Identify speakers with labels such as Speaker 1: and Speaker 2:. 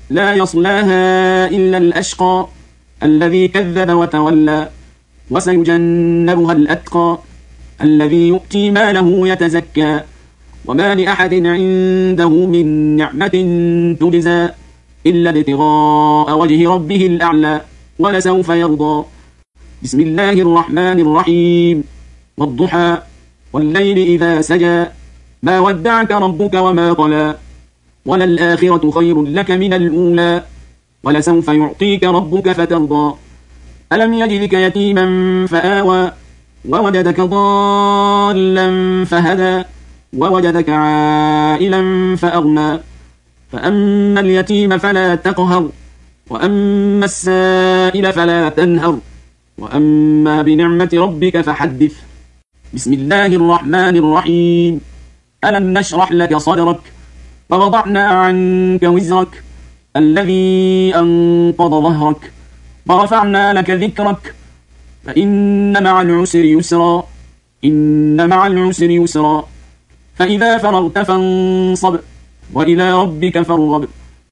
Speaker 1: لا يصلاها إلا الأشقى الذي كذب وتولى وسيجنبها الأتقى الذي يؤتي ماله يتزكى وما لأحد عنده من نعمة تجزى إلا ابتغاء وجه ربه الأعلى ولسوف يرضى. بسم الله الرحمن الرحيم والضحى والليل إذا سجى ما ودعك ربك وما قلى وللآخرة خير لك من الأولى ولسوف يعطيك ربك فترضى. ألم يجدك يتيما فآوى ووجدك ضالا فهدى ووجدك عائلا فأغنى فأما اليتيم فلا تقهر وأما السائل فلا تنهر وأما بنعمة ربك فحدث. بسم الله الرحمن الرحيم ألم نشرح لك صدرك ووضعنا عنك وزرك الذي أنقض ظهرك ورفعنا لك ذكرك فإن مع العسر يسرا إن مع العسر يسرا فإذا فرغت فانصب وإلى ربك فارغب.